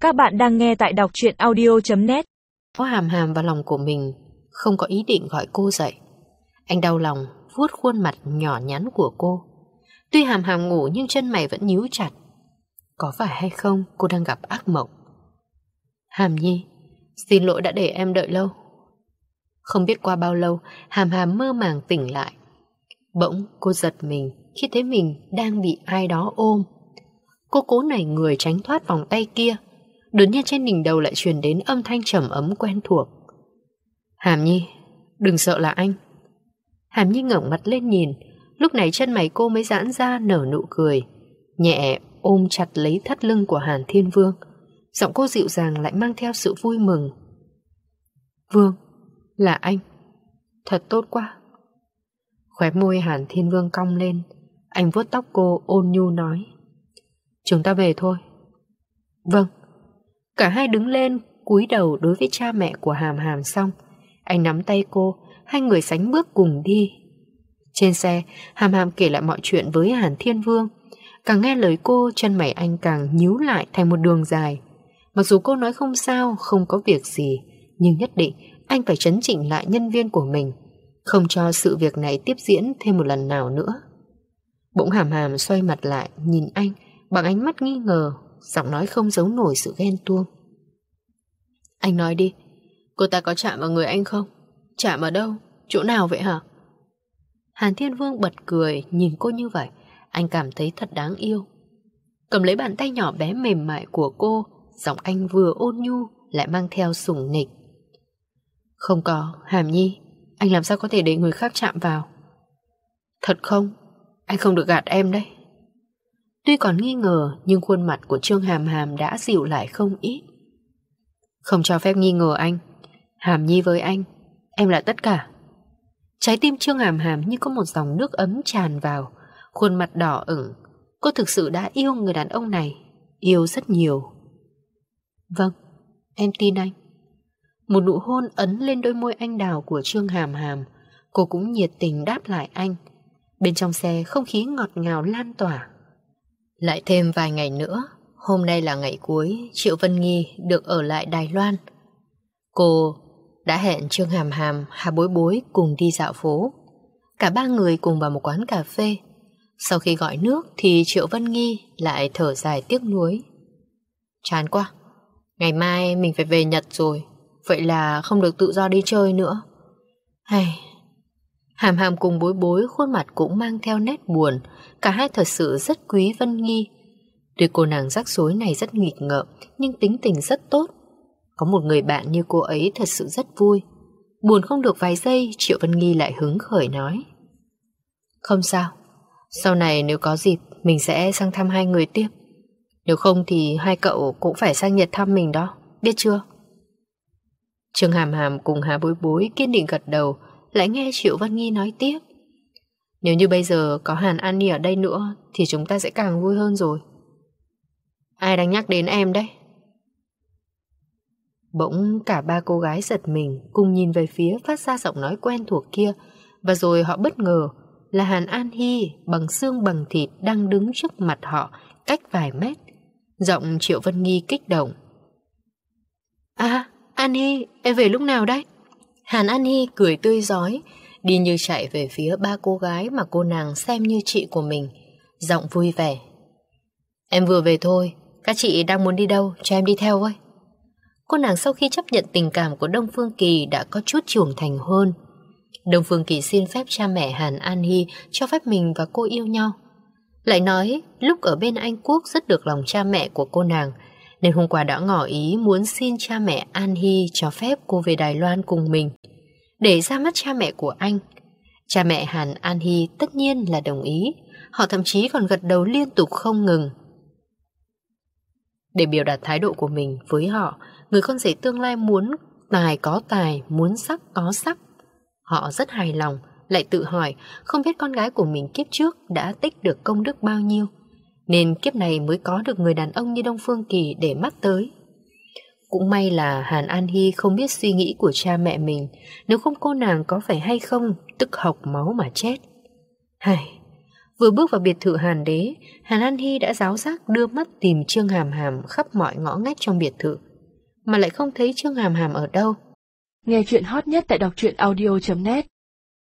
Các bạn đang nghe tại đọc truyện audio.net. Có Hàm Hàm vào lòng của mình, không có ý định gọi cô dậy. Anh đau lòng vuốt khuôn mặt nhỏ nhắn của cô. Tuy Hàm Hàm ngủ nhưng chân mày vẫn nhíu chặt. Có phải hay không cô đang gặp ác mộng? Hàm Nhi, xin lỗi đã để em đợi lâu. Không biết qua bao lâu, Hàm Hàm mơ màng tỉnh lại. Bỗng cô giật mình khi thấy mình đang bị ai đó ôm. Cô cố nảy người tránh thoát vòng tay kia. Đột nhiên trên đỉnh đầu lại truyền đến âm thanh trầm ấm quen thuộc. Hàm Nhi, đừng sợ là anh. Hàm Nhi ngẩng mặt lên nhìn. Lúc này chân mày cô mới giãn ra nở nụ cười, nhẹ ôm chặt lấy thắt lưng của Hàn Thiên Vương. Giọng cô dịu dàng lại mang theo sự vui mừng. Vương, là anh. Thật tốt quá. Khóe môi Hàn Thiên Vương cong lên. Anh vuốt tóc cô ôn nhu nói, chúng ta về thôi. Vâng. Cả hai đứng lên cúi đầu đối với cha mẹ của Hàm Hàm xong, anh nắm tay cô, hai người sánh bước cùng đi. Trên xe, Hàm Hàm kể lại mọi chuyện với Hàn Thiên Vương. Càng nghe lời cô, chân mày anh càng nhíu lại thành một đường dài. Mặc dù cô nói không sao, không có việc gì, nhưng nhất định anh phải trấn chỉnh lại nhân viên của mình, không cho sự việc này tiếp diễn thêm một lần nào nữa. Bỗng Hàm Hàm xoay mặt lại nhìn anh bằng ánh mắt nghi ngờ, giọng nói không giấu nổi sự ghen tuông. Anh nói đi, cô ta có chạm vào người anh không? Chạm ở đâu? Chỗ nào vậy hả? Hàn Thiên Vương bật cười nhìn cô như vậy. Anh cảm thấy thật đáng yêu. Cầm lấy bàn tay nhỏ bé mềm mại của cô, giọng anh vừa ôn nhu lại mang theo sủng nịch. Không có, Hàm Nhi, anh làm sao có thể để người khác chạm vào? Thật không? Anh không được gạt em đấy. Tuy còn nghi ngờ nhưng khuôn mặt của Trương Hàm Hàm đã dịu lại không ít. Không cho phép nghi ngờ anh. Hàm Nhi với anh, em là tất cả. Trái tim Trương Hàm Hàm như có một dòng nước ấm tràn vào. Khuôn mặt đỏ ửng. Cô thực sự đã yêu người đàn ông này, yêu rất nhiều. Vâng, em tin anh. Một nụ hôn ấn lên đôi môi anh đào của Trương Hàm Hàm. Cô cũng nhiệt tình đáp lại anh. Bên trong xe không khí ngọt ngào lan tỏa. Lại thêm vài ngày nữa, hôm nay là ngày cuối Triệu Vân Nghi được ở lại Đài Loan. Cô đã hẹn Trương Hàm Hàm, Hà Bối Bối cùng đi dạo phố. Cả ba người cùng vào một quán cà phê. Sau khi gọi nước thì Triệu Vân Nghi lại thở dài tiếc nuối. Chán quá, ngày mai mình phải về Nhật rồi, vậy là không được tự do đi chơi nữa. Hàm Hàm cùng Bối Bối khuôn mặt cũng mang theo nét buồn. Cả hai thật sự rất quý Vân Nghi. Tuy cô nàng rắc rối này rất nghịch ngợm nhưng tính tình rất tốt. Có một người bạn như cô ấy thật sự rất vui. Buồn không được vài giây, Triệu Vân Nghi lại hứng khởi nói, không sao, sau này nếu có dịp mình sẽ sang thăm hai người tiếp. Nếu không thì hai cậu cũng phải sang Nhật thăm mình đó, biết chưa? Trương Hàm Hàm cùng Hà Bối Bối kiên định gật đầu. Lại nghe Triệu Vân Nghi nói tiếp, nếu như bây giờ có Hàn An Nhi ở đây nữa thì chúng ta sẽ càng vui hơn rồi. Ai đang nhắc đến em đấy? Bỗng cả ba cô gái giật mình cùng nhìn về phía phát ra giọng nói quen thuộc kia. Và rồi họ bất ngờ là Hàn An Hi bằng xương bằng thịt đang đứng trước mặt họ cách vài mét. Giọng Triệu Vân Nghi kích động. À, An Hi, em về lúc nào đấy? Hàn An Hi cười tươi rói, đi như chạy về phía ba cô gái mà cô nàng xem như chị của mình, giọng vui vẻ. Em vừa về thôi, các chị đang muốn đi đâu, cho em đi theo với. Cô nàng sau khi chấp nhận tình cảm của Đông Phương Kỳ đã có chút trưởng thành hơn. Đông Phương Kỳ xin phép cha mẹ Hàn An Hi cho phép mình và cô yêu nhau. Lại nói lúc ở bên Anh Quốc rất được lòng cha mẹ của cô nàng, nên hôm qua đã ngỏ ý muốn xin cha mẹ An Hi cho phép cô về Đài Loan cùng mình, để ra mắt cha mẹ của anh. Cha mẹ Hàn An Hi tất nhiên là đồng ý. Họ thậm chí còn gật đầu liên tục không ngừng. Để biểu đạt thái độ của mình với họ, người con rể tương lai muốn tài có tài, muốn sắc có sắc. Họ rất hài lòng, lại tự hỏi không biết con gái của mình kiếp trước đã tích được công đức bao nhiêu, nên kiếp này mới có được người đàn ông như Đông Phương Kỳ để mắt tới. Cũng may là Hàn An Hi không biết suy nghĩ của cha mẹ mình, nếu không cô nàng có phải hay không tức hộc máu mà chết. Vừa bước vào biệt thự Hàn Đế, Hàn An Hy đã ráo rác đưa mắt tìm Trương Hàm Hàm khắp mọi ngõ ngách trong biệt thự, mà lại không thấy Trương Hàm Hàm ở đâu. Nghe chuyện hot nhất tại đọc truyện audio.net